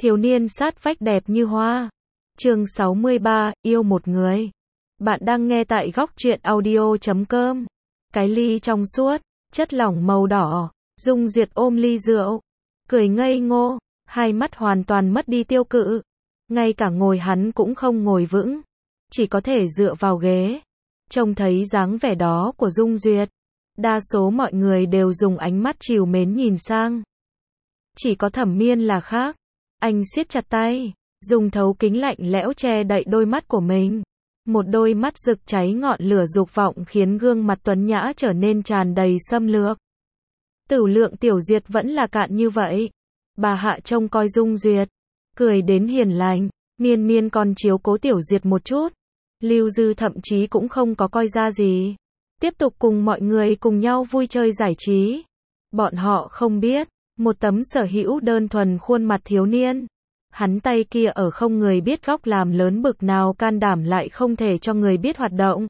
Thiếu niên sát vách đẹp như hoa. Chương 63, yêu một người. Bạn đang nghe tại góc truyện audio.com. Cái ly trong suốt, chất lỏng màu đỏ, Dung Duyệt ôm ly rượu, cười ngây ngô, hai mắt hoàn toàn mất đi tiêu cự. Ngay cả ngồi hắn cũng không ngồi vững, chỉ có thể dựa vào ghế. Trông thấy dáng vẻ đó của Dung Duyệt, đa số mọi người đều dùng ánh mắt trìu mến nhìn sang. Chỉ có Thẩm Miên là khác. Anh siết chặt tay, dùng thấu kính lạnh lẽo che đậy đôi mắt của mình. Một đôi mắt rực cháy ngọn lửa dục vọng khiến gương mặt tuấn nhã trở nên tràn đầy xâm lược. Tửu lượng Tiểu Duyệt vẫn là cạn như vậy. Bà Hạ trông coi Dung Duyệt, cười đến hiền lành, Miên Miên còn chiếu cố Tiểu Duyệt một chút. Lưu Dư thậm chí cũng không có coi ra gì. Tiếp tục cùng mọi người cùng nhau vui chơi giải trí. Bọn họ không biết, một tấm sở hữu đơn thuần khuôn mặt thiếu niên. Hắn tay kia ở không người biết góc làm lớn bực nào can đảm lại không thể cho người biết hoạt động.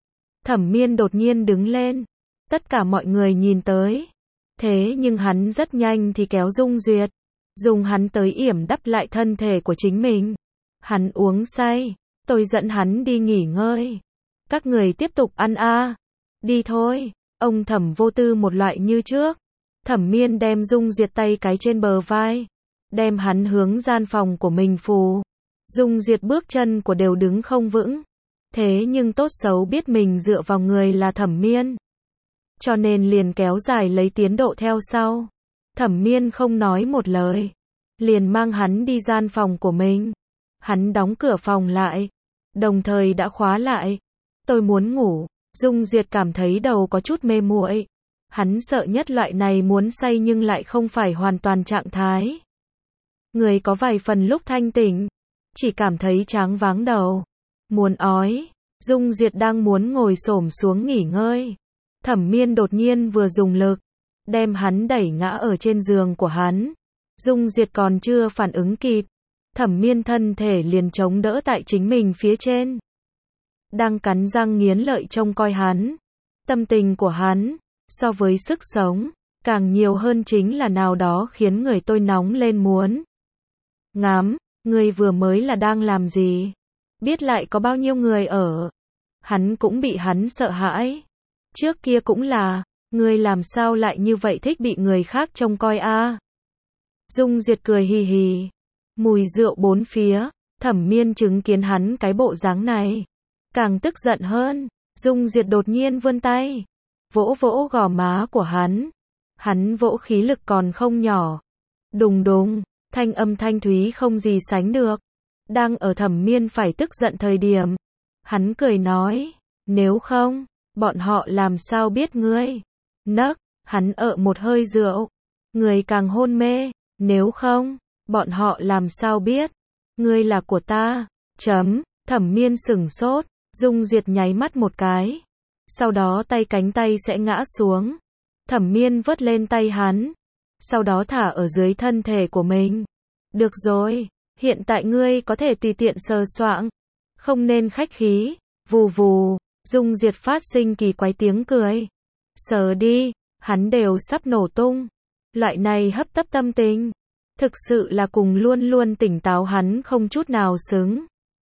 Thẩm Miên đột nhiên đứng lên. Tất cả mọi người nhìn tới. Thế nhưng hắn rất nhanh thì kéo Dung Duyệt. Dùng hắn tới yểm đắp lại thân thể của chính mình. Hắn uống say. Tôi dẫn hắn đi nghỉ ngơi. Các người tiếp tục ăn a. Đi thôi. Ông Thẩm vô tư một loại như trước. Thẩm Miên đem Dung Duyệt tay cái trên bờ vai. Đem hắn hướng gian phòng của mình phù. Dung Duyệt bước chân của đều đứng không vững. Thế nhưng tốt xấu biết mình dựa vào người là Thẩm Miên. Cho nên liền kéo dài lấy tiến độ theo sau. Thẩm Miên không nói một lời. Liền mang hắn đi gian phòng của mình. Hắn đóng cửa phòng lại. Đồng thời đã khóa lại. Tôi muốn ngủ. Dung Duyệt cảm thấy đầu có chút mê muội. Hắn sợ nhất loại này muốn say nhưng lại không phải hoàn toàn trạng thái. Người có vài phần lúc thanh tỉnh, chỉ cảm thấy choáng váng đầu, muốn ói. Dung Duyệt đang muốn ngồi xổm xuống nghỉ ngơi. Thẩm Miên đột nhiên vừa dùng lực, đem hắn đẩy ngã ở trên giường của hắn. Dung Duyệt còn chưa phản ứng kịp, Thẩm Miên thân thể liền chống đỡ tại chính mình phía trên. Đang cắn răng nghiến lợi trông coi hắn. Tâm tình của hắn, so với sức sống, càng nhiều hơn chính là nào đó khiến người tôi nóng lên muốn. Ngắm, người vừa mới là đang làm gì? Biết lại có bao nhiêu người ở? Hắn cũng bị hắn sợ hãi. Trước kia cũng là, người làm sao lại như vậy thích bị người khác trông coi a? Dung Duyệt cười hì hì. Mùi rượu bốn phía, Thẩm Miên chứng kiến hắn cái bộ dáng này. Càng tức giận hơn, Dung Duyệt đột nhiên vươn tay. Vỗ vỗ gò má của hắn. Hắn vỗ khí lực còn không nhỏ. Đùng đùng, thanh âm thanh thúy không gì sánh được. Đang ở Thẩm Miên phải tức giận thời điểm. Hắn cười nói, nếu không, bọn họ làm sao biết ngươi? Nấc, hắn một hơi rượu. Người càng hôn mê, nếu không, bọn họ làm sao biết? Ngươi là của ta. Thẩm Miên sửng sốt, Dung Duyệt nháy mắt một cái. Sau đó cánh tay sẽ ngã xuống. Thẩm Miên vớt lên tay hắn. Sau đó thả ở dưới thân thể của mình. Được rồi, hiện tại ngươi có thể tùy tiện sờ soạng. Không nên khách khí. Vù vù, Dung Duyệt phát sinh kỳ quái tiếng cười. Sờ đi, hắn đều sắp nổ tung. Loại này hấp tấp tâm tình. Thực sự là cùng luôn luôn tỉnh táo hắn không chút nào xứng.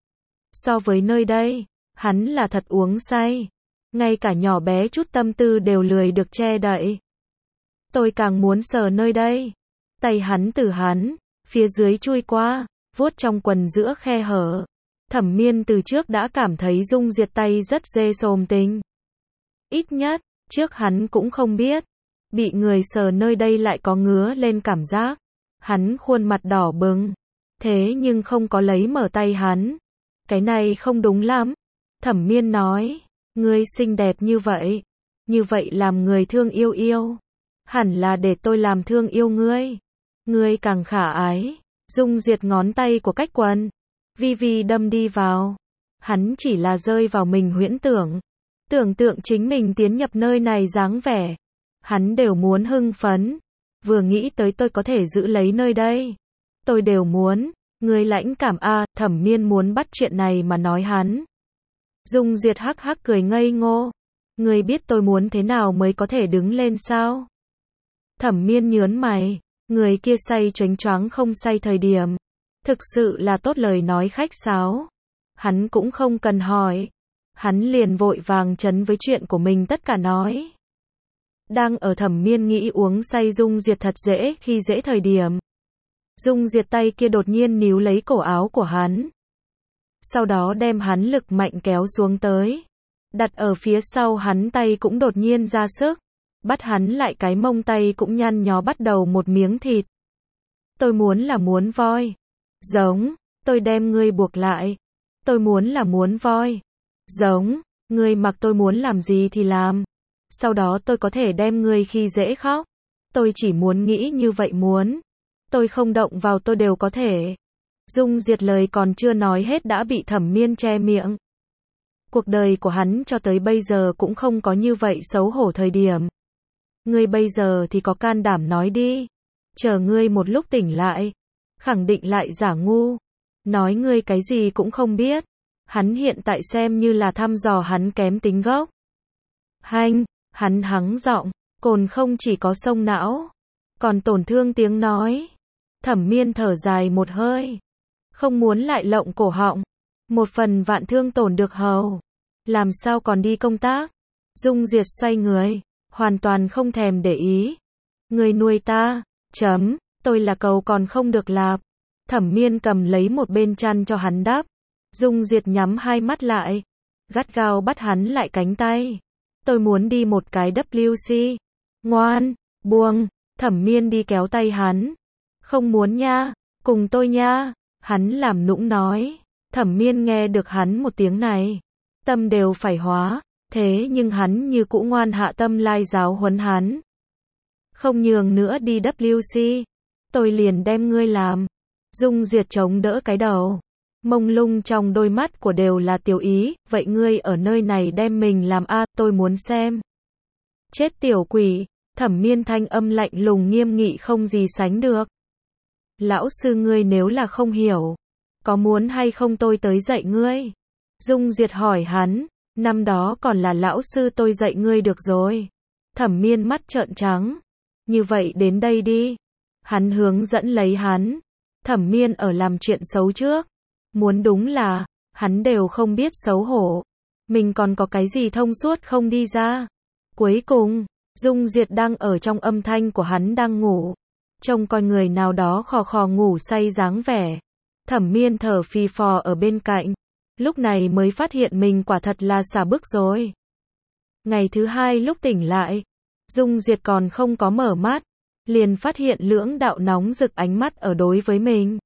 So với nơi đây, hắn là thật uống say. Ngay cả nhỏ bé chút tâm tư đều lười được che đậy. Tôi càng muốn sờ nơi đây. Tay hắn từ hắn, phía dưới chui qua, vuốt trong quần giữa khe hở. Thẩm Miên từ trước đã cảm thấy Dung Duyệt tay rất dê xồm tình. Ít nhất, trước hắn cũng không biết. Bị người sờ nơi đây lại có ngứa lên cảm giác. Hắn khuôn mặt đỏ bừng. Thế nhưng không có lấy mở tay hắn. Cái này không đúng lắm. Thẩm Miên nói. Ngươi xinh đẹp như vậy làm người thương yêu. Hẳn là để tôi làm thương yêu ngươi. Ngươi càng khả ái. Dung Duyệt ngón tay của cách quần. Vi vi đâm đi vào. Hắn chỉ là rơi vào mình huyễn tưởng. Tưởng tượng chính mình tiến nhập nơi này dáng vẻ. Hắn đều muốn hưng phấn. Vừa nghĩ tới tôi có thể giữ lấy nơi đây. Tôi đều muốn. Ngươi lãnh cảm a. Thẩm Miên muốn bắt chuyện này mà nói hắn. Dung Duyệt hắc hắc cười ngây ngô. Ngươi biết tôi muốn thế nào mới có thể đứng lên sao? Thẩm Miên nhớn mày. Người kia say choáng choáng không say thời điểm. Thực sự là tốt lời nói khách sáo. Hắn cũng không cần hỏi. Hắn liền vội vàng chấn với chuyện của mình tất cả nói. Đang ở Thẩm Miên nghĩ uống say Dung Diệt thật dễ khi dễ thời điểm. Dung Diệt tay kia đột nhiên níu lấy cổ áo của hắn. Sau đó đem hắn lực mạnh kéo xuống tới. Đặt ở phía sau hắn tay cũng đột nhiên ra sức. Bắt hắn lại cái mông tay cũng nhăn nhó bắt đầu một miếng thịt. Tôi muốn là muốn voi. Giống, tôi đem ngươi buộc lại. Tôi muốn là muốn voi. Giống, ngươi mặc tôi muốn làm gì thì làm. Sau đó tôi có thể đem ngươi khi dễ khóc. Tôi chỉ muốn nghĩ như vậy muốn. Tôi không động vào tôi đều có thể. Dung Diệt lời còn chưa nói hết đã bị Thẩm Miên che miệng. Cuộc đời của hắn cho tới bây giờ cũng không có như vậy xấu hổ thời điểm. Ngươi bây giờ thì có can đảm nói đi. Chờ ngươi một lúc tỉnh lại. Khẳng định lại giả ngu. Nói ngươi cái gì cũng không biết. Hắn hiện tại xem như là thăm dò hắn kém tính gốc. Hanh, hắn hắng giọng, cồn không chỉ có xông não, còn tổn thương tiếng nói. Thẩm Miên thở dài một hơi. Không muốn lại lộng cổ họng. Một phần vạn thương tổn được hầu. Làm sao còn đi công tác? Dung Diệt xoay người. Hoàn toàn không thèm để ý. Người nuôi ta. Tôi là cầu còn không được lạp. Thẩm Miên cầm lấy một bên chăn cho hắn đắp. Dung Diệt nhắm hai mắt lại. Gắt gao bắt hắn lại cánh tay. Tôi muốn đi một cái WC. Ngoan, buông. Thẩm Miên đi kéo tay hắn. Không muốn nha, cùng tôi nha. Hắn làm nũng nói. Thẩm Miên nghe được hắn một tiếng này. Tâm đều phải hóa. Thế nhưng hắn như cũ ngoan hạ tâm lai giáo huấn hắn. Không nhường nữa đi WC. Tôi liền đem ngươi làm. Dung Diệt chống đỡ cái đầu. Mông lung trong đôi mắt của đều là tiểu ý. Vậy ngươi ở nơi này đem mình làm a, tôi muốn xem. Chết tiểu quỷ. Thẩm Miên thanh âm lạnh lùng nghiêm nghị không gì sánh được. Lão sư ngươi nếu là không hiểu. Có muốn hay không tôi tới dạy ngươi? Dung Diệt hỏi hắn. Năm đó còn là lão sư tôi dạy ngươi được rồi. Thẩm Miên mắt trợn trắng. Như vậy đến đây đi. Hắn hướng dẫn lấy hắn. Thẩm Miên ở làm chuyện xấu trước. Muốn đúng là, hắn đều không biết xấu hổ. Mình còn có cái gì thông suốt không đi ra. Cuối cùng, Dung Diệt đang ở trong âm thanh của hắn đang ngủ. Trông coi người nào đó khò khò ngủ say dáng vẻ. Thẩm Miên thở phì phò ở bên cạnh. Lúc này mới phát hiện mình quả thật là xả bức rồi. Ngày thứ hai lúc tỉnh lại, Dung Diệt còn không có mở mắt. Liền phát hiện lưỡng đạo nóng rực ánh mắt ở đối với mình.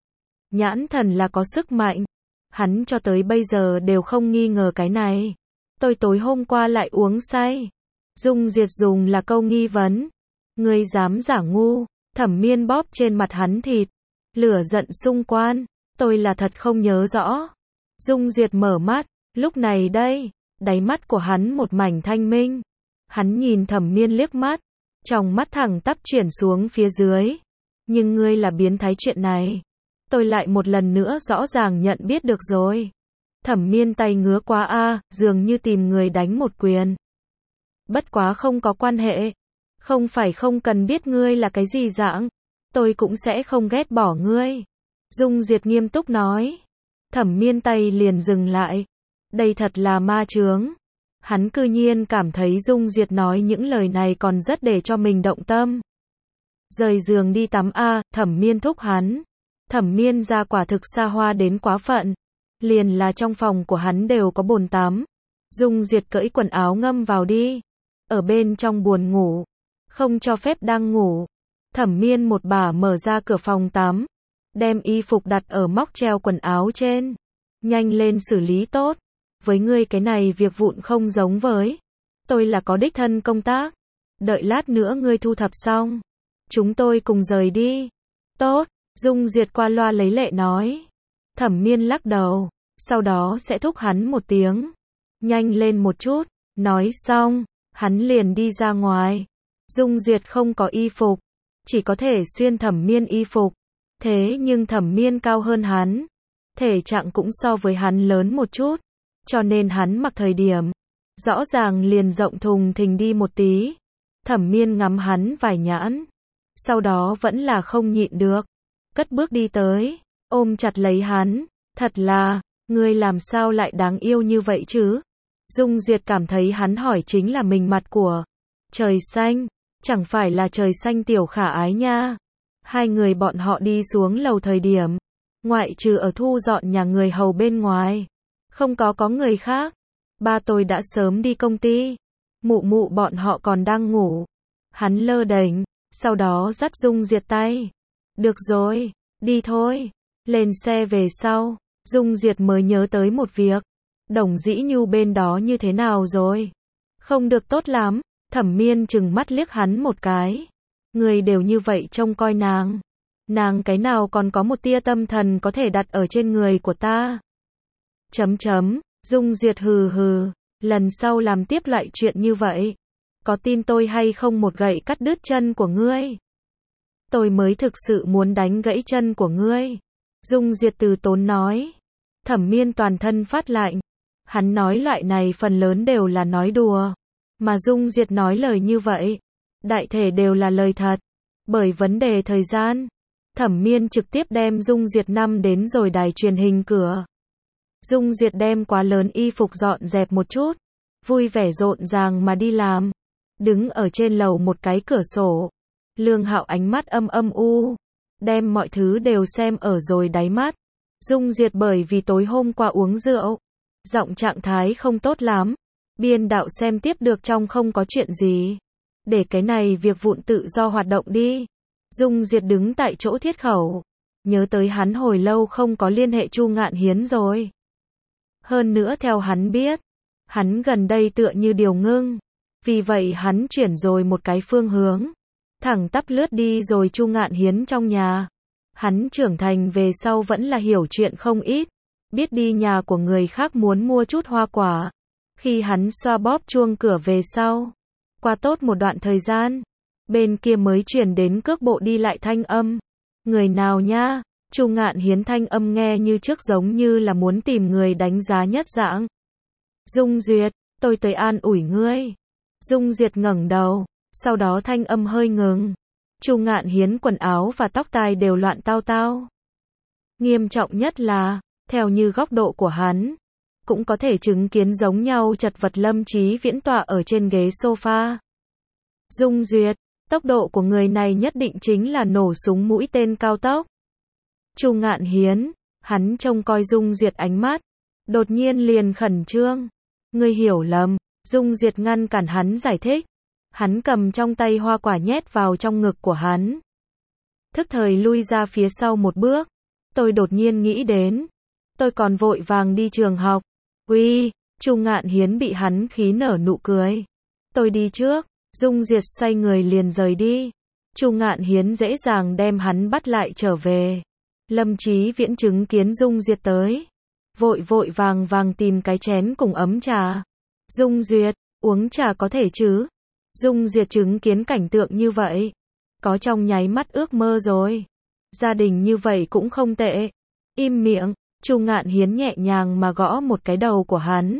Nhãn thần là có sức mạnh. Hắn cho tới bây giờ đều không nghi ngờ cái này. Tôi tối hôm qua lại uống say. Dung Diệt dùng là câu nghi vấn. Ngươi dám giả ngu. Thẩm Miên bóp trên mặt hắn thịt. Lửa giận xung quan. Tôi là thật không nhớ rõ. Dung Diệt mở mắt. Lúc này đây, đáy mắt của hắn một mảnh thanh minh. Hắn nhìn Thẩm Miên liếc mắt. Trong mắt thẳng tắp chuyển xuống phía dưới. Nhưng ngươi là biến thái chuyện này. Tôi lại một lần nữa rõ ràng nhận biết được rồi. Thẩm Miên tay ngứa quá a, dường như tìm người đánh một quyền. Bất quá không có quan hệ. Không phải không cần biết ngươi là cái gì dạng. Tôi cũng sẽ không ghét bỏ ngươi. Dung Diệt nghiêm túc nói. Thẩm Miên tay liền dừng lại. Đây thật là ma chướng. Hắn cư nhiên cảm thấy Dung Diệt nói những lời này còn rất để cho mình động tâm. Rời giường đi tắm a, Thẩm Miên thúc hắn. Thẩm Miên ra quả thực xa hoa đến quá phận. Liền là trong phòng của hắn đều có bồn tắm. Dung Diệt cởi quần áo ngâm vào đi. Ở bên trong buồn ngủ. Không cho phép đang ngủ. Thẩm Miên một bà mở ra cửa phòng tắm. Đem y phục đặt ở móc treo quần áo trên. Nhanh lên xử lý tốt. Với ngươi cái này việc vụn không giống với. Tôi là có đích thân công tác. Đợi lát nữa ngươi thu thập xong. Chúng tôi cùng rời đi. Tốt. Dung Diệt qua loa lấy lệ nói. Thẩm Miên lắc đầu. Sau đó sẽ thúc hắn một tiếng. Nhanh lên một chút. Nói xong. Hắn liền đi ra ngoài. Dung Diệt không có y phục. Chỉ có thể xuyên Thẩm Miên y phục. Thế nhưng Thẩm Miên cao hơn hắn. Thể trạng cũng so với hắn lớn một chút. Cho nên hắn mặc thời điểm. Rõ ràng liền rộng thùng thình đi một tí. Thẩm Miên ngắm hắn vài nhãn. Sau đó vẫn là không nhịn được. Cất bước đi tới. ôm chặt lấy hắn, thật là, ngươi làm sao lại đáng yêu như vậy chứ? Dung Duyệt cảm thấy hắn hỏi chính là mình mặt của trời xanh, chẳng phải là trời xanh tiểu khả ái nha. Hai người bọn họ đi xuống lầu thời điểm, ngoại trừ ở thu dọn nhà người hầu bên ngoài, không có người khác. Ba tôi đã sớm đi công ty, mụ mụ bọn họ còn đang ngủ. Hắn lơ đễnh, sau đó dắt Dung Duyệt tay. Được rồi, đi thôi. Lên xe về sau, Dung Duyệt mới nhớ tới một việc. Đồng Dĩ Nhu bên đó như thế nào rồi? Không được tốt lắm. Thẩm Miên trừng mắt liếc hắn một cái. Người đều như vậy trông coi nàng. Nàng cái nào còn có một tia tâm thần có thể đặt ở trên người của ta? Dung Duyệt hừ hừ. Lần sau làm tiếp loại chuyện như vậy, có tin tôi hay không một gậy cắt đứt chân của ngươi? Tôi mới thực sự muốn đánh gãy chân của ngươi. Dung Duyệt từ tốn nói. Thẩm Miên toàn thân phát lạnh. Hắn nói loại này phần lớn đều là nói đùa. Mà Dung Duyệt nói lời như vậy, đại thể đều là lời thật. Bởi vấn đề thời gian, Thẩm Miên trực tiếp đem Dung Duyệt năm đến rồi đài truyền hình cửa. Dung Duyệt đem quá lớn y phục dọn dẹp một chút, vui vẻ rộn ràng mà đi làm. Đứng ở trên lầu một cái cửa sổ, Lương Hạo ánh mắt âm u, đem mọi thứ đều xem ở rồi đáy mắt. Dung Duyệt bởi vì tối hôm qua uống rượu, giọng trạng thái không tốt lắm. Biên đạo xem tiếp được trong không có chuyện gì. Để cái này việc vụn tự do hoạt động đi. Dung Duyệt đứng tại chỗ thiết khẩu. Nhớ tới hắn hồi lâu không có liên hệ Chu Ngạn Hiến rồi. Hơn nữa theo hắn biết, hắn gần đây tựa như điều ngưng. Vì vậy hắn chuyển rồi một cái phương hướng. Thẳng tắp lướt đi rồi Chu Ngạn Hiến trong nhà. Hắn trưởng thành về sau vẫn là hiểu chuyện không ít. Biết đi nhà của người khác muốn mua chút hoa quả. Khi hắn xoa bóp chuông cửa về sau, qua tốt một đoạn thời gian, bên kia mới chuyển đến cước bộ đi lại thanh âm. Người nào nha? Chu Ngạn Hiến thanh âm nghe như trước giống như là muốn tìm người đánh giá nhất dạng. Dung Duyệt, tôi tới an ủi ngươi. Dung Duyệt ngẩng đầu, sau đó thanh âm hơi ngừng. Chu Ngạn Hiến quần áo và tóc tai đều loạn tao tao. Nghiêm trọng nhất là, theo như góc độ của hắn, cũng có thể chứng kiến giống nhau chật vật Lâm Chí Viễn tọa ở trên ghế sofa. Dung Duyệt, tốc độ của người này nhất định chính là nổ súng mũi tên cao tốc. Chu Ngạn Hiến, hắn trông coi Dung Duyệt ánh mắt, đột nhiên liền khẩn trương. Ngươi hiểu lầm. Dung Duyệt ngăn cản hắn giải thích. Hắn cầm trong tay hoa quả nhét vào trong ngực của hắn. Thức thời lui ra phía sau một bước. Tôi đột nhiên nghĩ đến, tôi còn vội vàng đi trường học. Uy, Chu Ngạn Hiến bị hắn khí nở nụ cười. Tôi đi trước. Dung Duyệt xoay người liền rời đi. Chu Ngạn Hiến dễ dàng đem hắn bắt lại trở về. Lâm Chí Viễn chứng kiến Dung Duyệt tới, vội vàng tìm cái chén cùng ấm trà. Dung Duyệt, uống trà có thể chứ? Dung Duyệt chứng kiến cảnh tượng như vậy, có trong nháy mắt ước mơ rồi. Gia đình như vậy cũng không tệ. Im miệng. Chu Ngạn Hiến nhẹ nhàng mà gõ một cái đầu của hắn.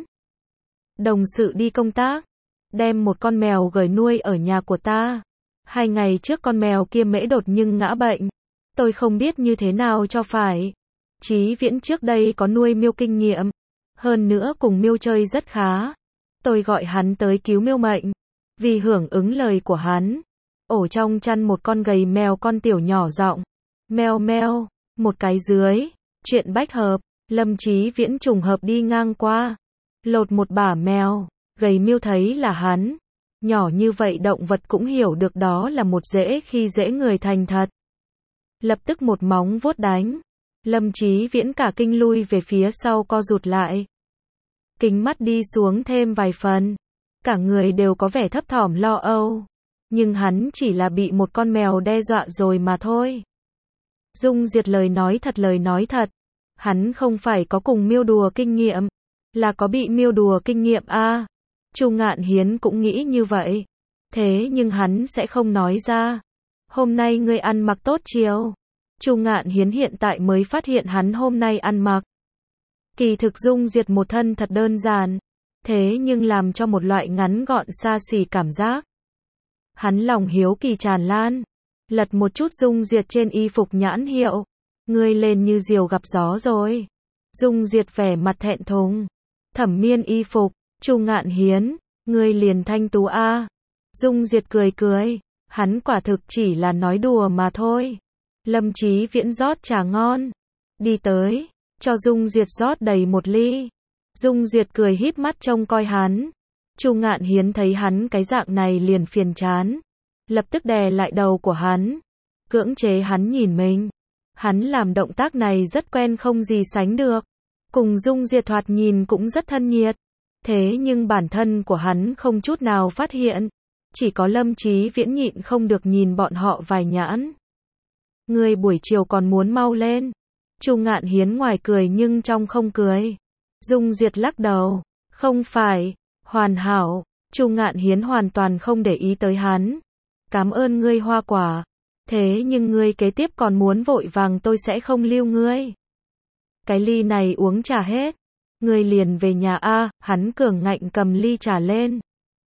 Đồng sự đi công tác, đem một con mèo gửi nuôi ở nhà của ta. 2 ngày trước con mèo kia mễ đột nhưng ngã bệnh. Tôi không biết như thế nào cho phải. Chí Viễn trước đây có nuôi miêu kinh nghiệm, hơn nữa cùng miêu chơi rất khá. Tôi gọi hắn tới cứu miêu mệnh. Vì hưởng ứng lời của hắn, ổ trong chăn một con gầy mèo con tiểu nhỏ giọng meo meo, một cái dưới. Chuyện bách hợp, Lâm Chí Viễn trùng hợp đi ngang qua, lột một bả mèo, gầy miêu thấy là hắn. Nhỏ như vậy động vật cũng hiểu được đó là một dễ khi dễ người thành thật. Lập tức một móng vuốt đánh. Lâm Chí Viễn cả kinh lui về phía sau co rụt lại. Kính mắt đi xuống thêm vài phần. Cả người đều có vẻ thấp thỏm lo âu. Nhưng hắn chỉ là bị một con mèo đe dọa rồi mà thôi. Dung Duyệt lời nói thật. Hắn không phải có cùng miêu đùa kinh nghiệm, là có bị miêu đùa kinh nghiệm a. Chu Ngạn Hiến cũng nghĩ như vậy. Thế nhưng hắn sẽ không nói ra. Hôm nay ngươi ăn mặc tốt chiều. Chu Ngạn Hiến hiện tại mới phát hiện hắn hôm nay ăn mặc. Kỳ thực Dung Duyệt một thân thật đơn giản. Thế nhưng làm cho một loại ngắn gọn xa xỉ cảm giác. Hắn lòng hiếu kỳ tràn lan. Lật một chút Dung Duyệt trên y phục nhãn hiệu. Ngươi lên như diều gặp gió rồi. Dung Diệt vẻ mặt thẹn thùng. Thẩm Miên y phục, Chu Ngạn Hiến, ngươi liền thanh tú a. Dung Diệt cười cười, hắn quả thực chỉ là nói đùa mà thôi. Lâm Chí Viễn rót trà ngon, đi tới, cho Dung Diệt rót đầy một ly. Dung Diệt cười híp mắt trông coi hắn. Chu Ngạn Hiến thấy hắn cái dạng này liền phiền chán, lập tức đè lại đầu của hắn, cưỡng chế hắn nhìn mình. Hắn làm động tác này rất quen không gì sánh được, cùng Dung Diệt thoạt nhìn cũng rất thân nhiệt. Thế nhưng bản thân của hắn không chút nào phát hiện, chỉ có Lâm Chí Viễn nhịn không được nhìn bọn họ vài nhãn. Ngươi buổi chiều còn muốn mau lên. Chu Ngạn Hiến ngoài cười nhưng trong không cười. Dung Diệt lắc đầu, không phải, hoàn hảo. Chu Ngạn Hiến hoàn toàn không để ý tới hắn. Cảm ơn ngươi hoa quả, thế nhưng ngươi kế tiếp còn muốn vội vàng tôi sẽ không lưu ngươi. Cái ly này uống trà hết, ngươi liền về nhà a. Hắn cường ngạnh cầm ly trà lên,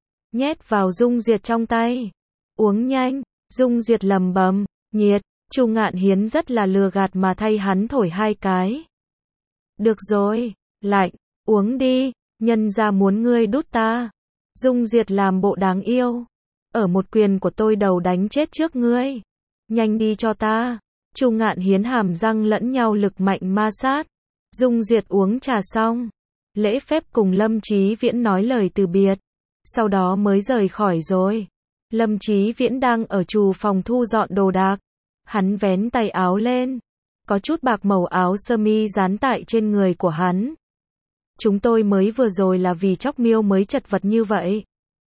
nhét vào Dung Diệt trong tay. Uống nhanh. Dung Diệt lầm bầm, nhiệt. Chu Ngạn Hiến rất là lừa gạt mà thay hắn thổi 2 cái. Được rồi, lạnh, uống đi, nhân ra muốn ngươi đút ta. Dung Diệt làm bộ đáng yêu. Ở một quyền của tôi đầu đánh chết trước ngươi. Nhanh đi cho ta. Chu Ngạn Hiến hàm răng lẫn nhau lực mạnh ma sát. Dung Diệt uống trà xong, lễ phép cùng Lâm Chí Viễn nói lời từ biệt, sau đó mới rời khỏi rồi. Lâm Chí Viễn đang ở trù phòng thu dọn đồ đạc. Hắn vén tay áo lên, có chút bạc màu áo sơ mi dán tại trên người của hắn. Chúng tôi mới vừa rồi là vì Chóc Miêu mới chật vật như vậy.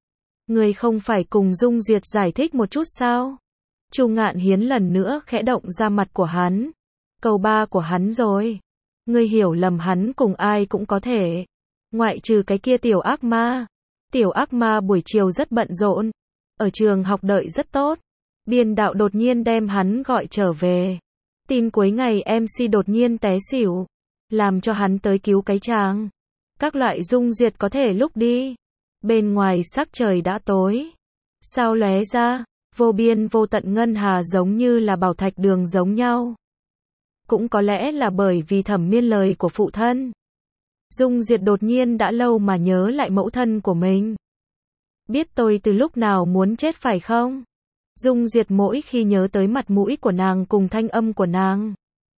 Người không phải cùng Dung Diệt giải thích một chút sao? Chu Ngạn Hiến lần nữa khẽ động ra mặt của hắn. Câu ba của hắn rồi. Ngươi hiểu lầm hắn cùng ai cũng có thể. Ngoại trừ cái kia tiểu ác ma. Tiểu ác ma buổi chiều rất bận rộn. Ở trường học đợi rất tốt. Biên đạo đột nhiên đem hắn gọi trở về. Tin cuối ngày MC đột nhiên té xỉu. Làm cho hắn tới cứu cái chàng. Các loại Dung Diệt có thể lúc đi. Bên ngoài sắc trời đã tối. Sao lóe ra, vô biên vô tận ngân hà giống như là bảo thạch đường giống nhau. Cũng có lẽ là bởi vì Thẩm Miên lời của phụ thân. Dung Diệt đột nhiên đã lâu mà nhớ lại mẫu thân của mình. Biết tôi từ lúc nào muốn chết phải không? Dung Diệt mỗi khi nhớ tới mặt mũi của nàng cùng thanh âm của nàng,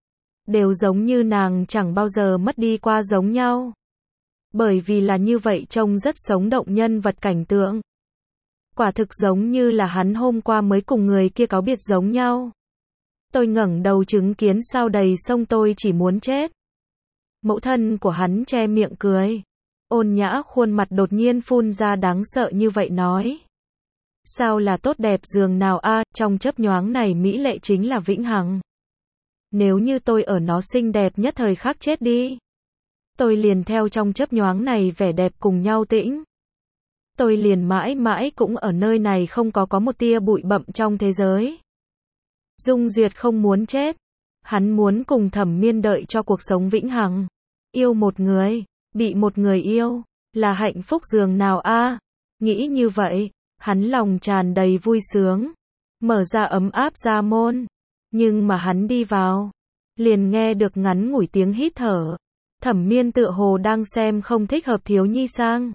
đều giống như nàng chẳng bao giờ mất đi qua giống nhau. Bởi vì là như vậy trông rất sống động nhân vật cảnh tượng. Quả thực giống như là hắn hôm qua mới cùng người kia cáo biệt giống nhau. Tôi ngẩng đầu chứng kiến sao đầy sông tôi chỉ muốn chết. Mẫu thân của hắn che miệng cười. Ôn nhã khuôn mặt đột nhiên phun ra đáng sợ như vậy nói. Sao là tốt đẹp giường nào a, trong chớp nhoáng này mỹ lệ chính là vĩnh hằng. Nếu như tôi ở nó xinh đẹp nhất thời khắc chết đi, tôi liền theo trong chớp nhoáng này vẻ đẹp cùng nhau tĩnh. Tôi liền mãi mãi cũng ở nơi này không có một tia bụi bặm trong thế giới. Dung Diệt không muốn chết. Hắn muốn cùng Thẩm Miên đợi cho cuộc sống vĩnh hằng. Yêu một người, bị một người yêu, là hạnh phúc giường nào a? Nghĩ như vậy, hắn lòng tràn đầy vui sướng. Mở ra ấm áp ra môn. Nhưng mà hắn đi vào, liền nghe được ngắn ngủi tiếng hít thở. Thẩm Miên tựa hồ đang xem không thích hợp thiếu nhi sang.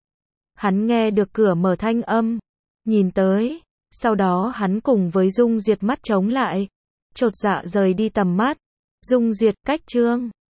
Hắn nghe được cửa mở thanh âm, nhìn tới, sau đó hắn cùng với Dung Diệt mắt chống lại, chột dạ rời đi tầm mắt. Dung Diệt cách chương